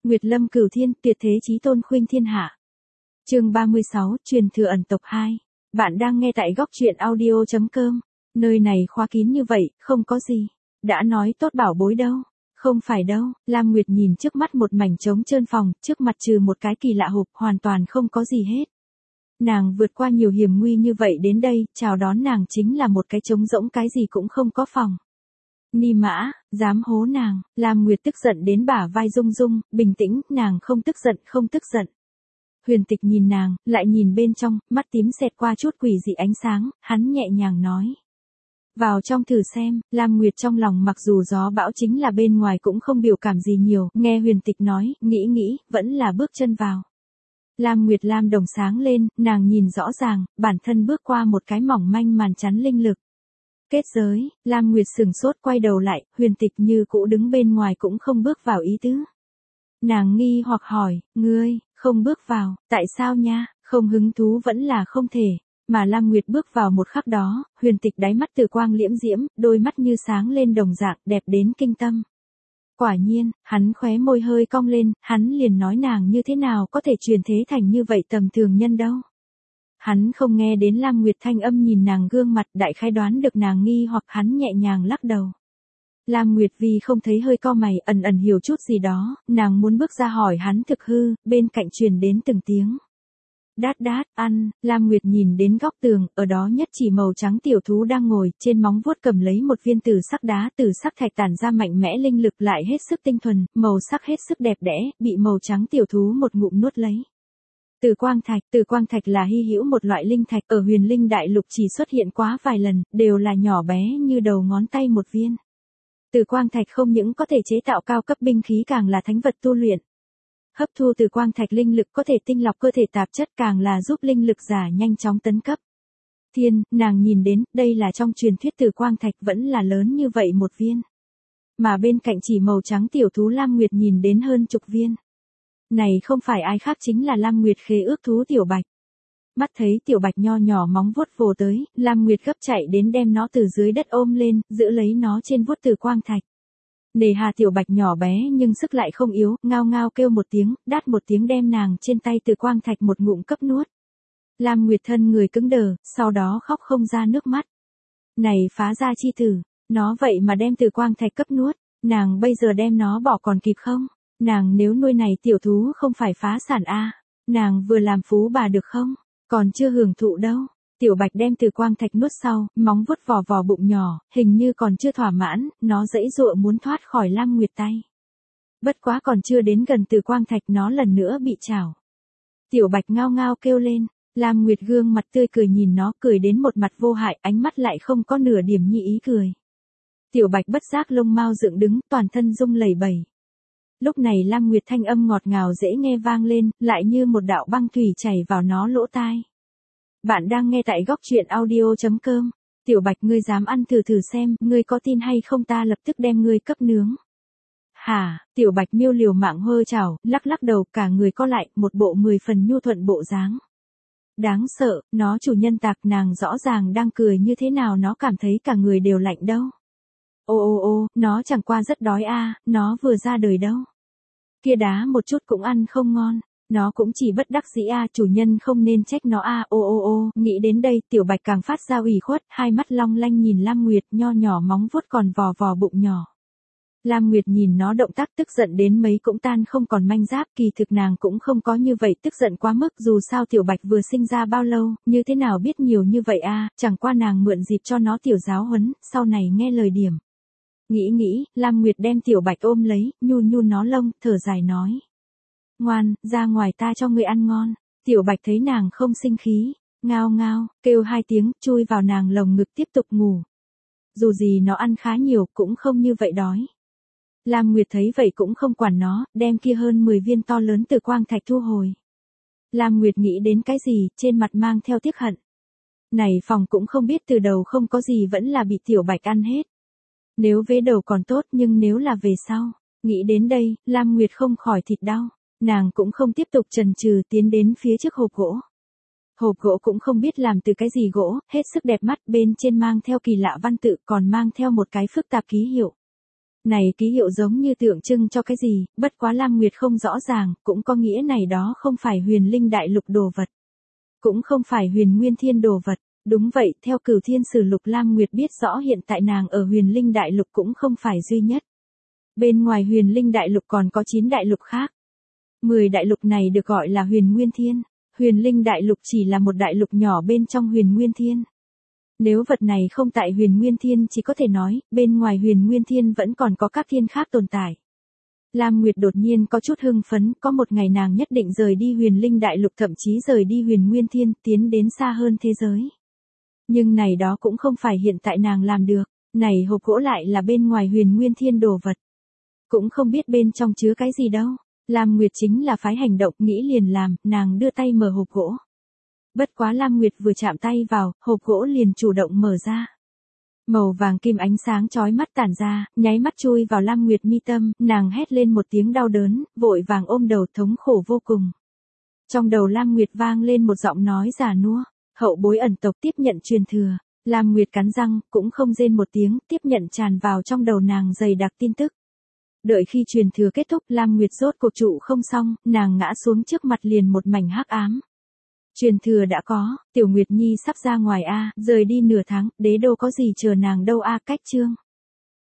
Nguyệt Lâm Cửu Thiên, tuyệt thế chí tôn khuynh thiên hạ. Chương 36, truyền thừa ẩn tộc 2. Bạn đang nghe tại góc truyện audio.com. Nơi này khóa kín như vậy, không có gì. Đã nói tốt bảo bối đâu. Không phải đâu. Lam Nguyệt nhìn trước mắt một mảnh trống trơn phòng, trước mặt trừ một cái kỳ lạ hộp, hoàn toàn không có gì hết. Nàng vượt qua nhiều hiểm nguy như vậy đến đây, chào đón nàng chính là một cái trống rỗng, cái gì cũng không có phòng. Ni mã, dám hố nàng. Lam Nguyệt tức giận đến bả vai rung rung, bình tĩnh, nàng không tức giận, không tức giận. Huyền Tịch nhìn nàng, lại nhìn bên trong, mắt tím xẹt qua chút quỷ dị ánh sáng, hắn nhẹ nhàng nói. Vào trong thử xem. Lam Nguyệt trong lòng mặc dù gió bão chính là bên ngoài cũng không biểu cảm gì nhiều, nghe Huyền Tịch nói, nghĩ, vẫn là bước chân vào. Lam Nguyệt lam đồng sáng lên, nàng nhìn rõ ràng, bản thân bước qua một cái mỏng manh màn chắn linh lực. Kết giới. Lam Nguyệt sừng sốt quay đầu lại, Huyền Tịch như cũ đứng bên ngoài cũng không bước vào ý tứ. Nàng nghi hoặc hỏi, ngươi, không bước vào, tại sao nha, không hứng thú vẫn là không thể. Mà Lam Nguyệt bước vào một khắc đó, Huyền Tịch đáy mắt từ quang liễm diễm, đôi mắt như sáng lên đồng dạng, đẹp đến kinh tâm. Quả nhiên, hắn khóe môi hơi cong lên, hắn liền nói nàng như thế nào có thể truyền thế thành như vậy tầm thường nhân đâu. Hắn không nghe đến Lam Nguyệt thanh âm, nhìn nàng gương mặt, đại khái đoán được nàng nghi hoặc, hắn nhẹ nhàng lắc đầu. Lam Nguyệt vì không thấy hơi co mày, ẩn hiểu chút gì đó, nàng muốn bước ra hỏi hắn thực hư, bên cạnh truyền đến từng tiếng. Đát, ăn. Lam Nguyệt nhìn đến góc tường, ở đó nhất chỉ màu trắng tiểu thú đang ngồi, trên móng vuốt cầm lấy một viên tử sắc đá, tử sắc thạch tản ra mạnh mẽ linh lực, lại hết sức tinh thuần, màu sắc hết sức đẹp đẽ, bị màu trắng tiểu thú một ngụm nuốt lấy. Tử quang thạch là hy hữu một loại linh thạch, ở Huyền Linh Đại Lục chỉ xuất hiện quá vài lần, đều là nhỏ bé như đầu ngón tay một viên. Tử quang thạch không những có thể chế tạo cao cấp binh khí, càng là thánh vật tu luyện. Hấp thu tử quang thạch linh lực có thể tinh lọc cơ thể tạp chất, càng là giúp linh lực giả nhanh chóng tấn cấp. Nàng nhìn đến, đây là trong truyền thuyết tử quang thạch vẫn là lớn như vậy một viên. Mà bên cạnh chỉ màu trắng tiểu thú Lam Nguyệt nhìn đến hơn chục viên. Này không phải ai khác chính là Lam Nguyệt khế ước thú Tiểu Bạch. Mắt thấy Tiểu Bạch nho nhỏ móng vuốt vồ tới, Lam Nguyệt gấp chạy đến đem nó từ dưới đất ôm lên, giữ lấy nó trên vuốt tử quang thạch. Nề hà Tiểu Bạch nhỏ bé nhưng sức lại không yếu, ngao ngao kêu một tiếng, đát một tiếng đem nàng trên tay tử quang thạch một ngụm cấp nuốt. Lam Nguyệt thân người cứng đờ, sau đó khóc không ra nước mắt. Này phá gia chi tử, nó vậy mà đem tử quang thạch cấp nuốt, nàng bây giờ đem nó bỏ còn kịp không? Nàng nếu nuôi này tiểu thú không phải phá sản a, nàng vừa làm phú bà được không? Còn chưa hưởng thụ đâu. Tiểu Bạch đem tử quang thạch nuốt sau, móng vuốt vò bụng nhỏ, hình như còn chưa thỏa mãn, nó giãy giụa muốn thoát khỏi Lam Nguyệt tay. Bất quá còn chưa đến gần tử quang thạch nó lần nữa bị chảo. Tiểu Bạch ngao ngao kêu lên, Lam Nguyệt gương mặt tươi cười nhìn nó, cười đến một mặt vô hại, ánh mắt lại không có nửa điểm nhi ý cười. Tiểu Bạch bất giác lông mao dựng đứng, toàn thân rung lẩy bẩy. Lúc này Lam Nguyệt thanh âm ngọt ngào dễ nghe vang lên, lại như một đạo băng thủy chảy vào nó lỗ tai. Bạn đang nghe tại góc truyện audio.com. Tiểu Bạch, ngươi dám ăn thử xem, ngươi có tin hay không ta lập tức đem ngươi cấp nướng. Hả? Tiểu Bạch miêu liều mạng hơ chảo, lắc đầu, cả người co lại, một bộ 10 phần nhu thuận bộ dáng. Đáng sợ, nó chủ nhân tạc, nàng rõ ràng đang cười như thế nào nó cảm thấy cả người đều lạnh đâu. Ô, nó chẳng qua rất đói a, nó vừa ra đời đâu. Kia đá một chút cũng ăn không ngon, nó cũng chỉ bất đắc dĩ a, chủ nhân không nên trách nó a. Ô, nghĩ đến đây, Tiểu Bạch càng phát ra ủy khuất, hai mắt long lanh nhìn Lam Nguyệt, nho nhỏ móng vuốt còn vò bụng nhỏ. Lam Nguyệt nhìn nó động tác tức giận đến mấy cũng tan không còn manh giáp, kỳ thực nàng cũng không có như vậy tức giận quá mức, dù sao Tiểu Bạch vừa sinh ra bao lâu, như thế nào biết nhiều như vậy a, chẳng qua nàng mượn dịp cho nó tiểu giáo huấn, sau này nghe lời điểm. Nghĩ, Lam Nguyệt đem Tiểu Bạch ôm lấy, nhu nó lông, thở dài nói. Ngoan, ra ngoài ta cho ngươi ăn ngon. Tiểu Bạch thấy nàng không sinh khí, ngao, kêu hai tiếng, chui vào nàng lồng ngực tiếp tục ngủ. Dù gì nó ăn khá nhiều, cũng không như vậy đói. Lam Nguyệt thấy vậy cũng không quản nó, đem kia hơn 10 viên to lớn tử quang thạch thu hồi. Lam Nguyệt nghĩ đến cái gì, trên mặt mang theo tiếc hận. Này phòng cũng không biết từ đầu không có gì vẫn là bị Tiểu Bạch ăn hết. Nếu vế đầu còn tốt, nhưng nếu là về sau, nghĩ đến đây, Lam Nguyệt không khỏi thịt đau, nàng cũng không tiếp tục chần chừ tiến đến phía trước hộp gỗ. Hộp gỗ cũng không biết làm từ cái gì gỗ, hết sức đẹp mắt, bên trên mang theo kỳ lạ văn tự, còn mang theo một cái phức tạp ký hiệu. Này ký hiệu giống như tượng trưng cho cái gì, bất quá Lam Nguyệt không rõ ràng, cũng có nghĩa này đó không phải huyền linh đại lục đồ vật. Cũng không phải huyền nguyên thiên đồ vật. Đúng vậy, theo Cửu Thiên Sử Lục Lam Nguyệt biết rõ hiện tại nàng ở huyền linh đại lục cũng không phải duy nhất. Bên ngoài huyền linh đại lục còn có 9 đại lục khác. 10 đại lục này được gọi là huyền nguyên thiên. Huyền linh đại lục chỉ là một đại lục nhỏ bên trong huyền nguyên thiên. Nếu vật này không tại huyền nguyên thiên chỉ có thể nói, bên ngoài huyền nguyên thiên vẫn còn có các thiên khác tồn tại. Lam Nguyệt đột nhiên có chút hưng phấn, có một ngày nàng nhất định rời đi huyền linh đại lục, thậm chí rời đi huyền nguyên thiên, tiến đến xa hơn thế giới. Nhưng này đó cũng không phải hiện tại nàng làm được, này hộp gỗ lại là bên ngoài huyền nguyên thiên đồ vật. Cũng không biết bên trong chứa cái gì đâu. Lam Nguyệt chính là phái hành động, nghĩ liền làm, nàng đưa tay mở hộp gỗ. Bất quá Lam Nguyệt vừa chạm tay vào, hộp gỗ liền chủ động mở ra. Màu vàng kim ánh sáng chói mắt tản ra, nháy mắt chui vào Lam Nguyệt mi tâm, nàng hét lên một tiếng đau đớn, vội vàng ôm đầu thống khổ vô cùng. Trong đầu Lam Nguyệt vang lên một giọng nói già nua, hậu bối ẩn tộc tiếp nhận truyền thừa. Lam Nguyệt cắn răng, cũng không rên một tiếng, tiếp nhận tràn vào trong đầu nàng dày đặc tin tức. Đợi khi truyền thừa kết thúc, Lam Nguyệt rốt cuộc trụ không xong, nàng ngã xuống trước mặt liền một mảnh hắc ám. Truyền thừa đã có, Tiểu Nguyệt Nhi sắp ra ngoài a, rời đi nửa tháng, đế đô có gì chờ nàng đâu a, cách chương.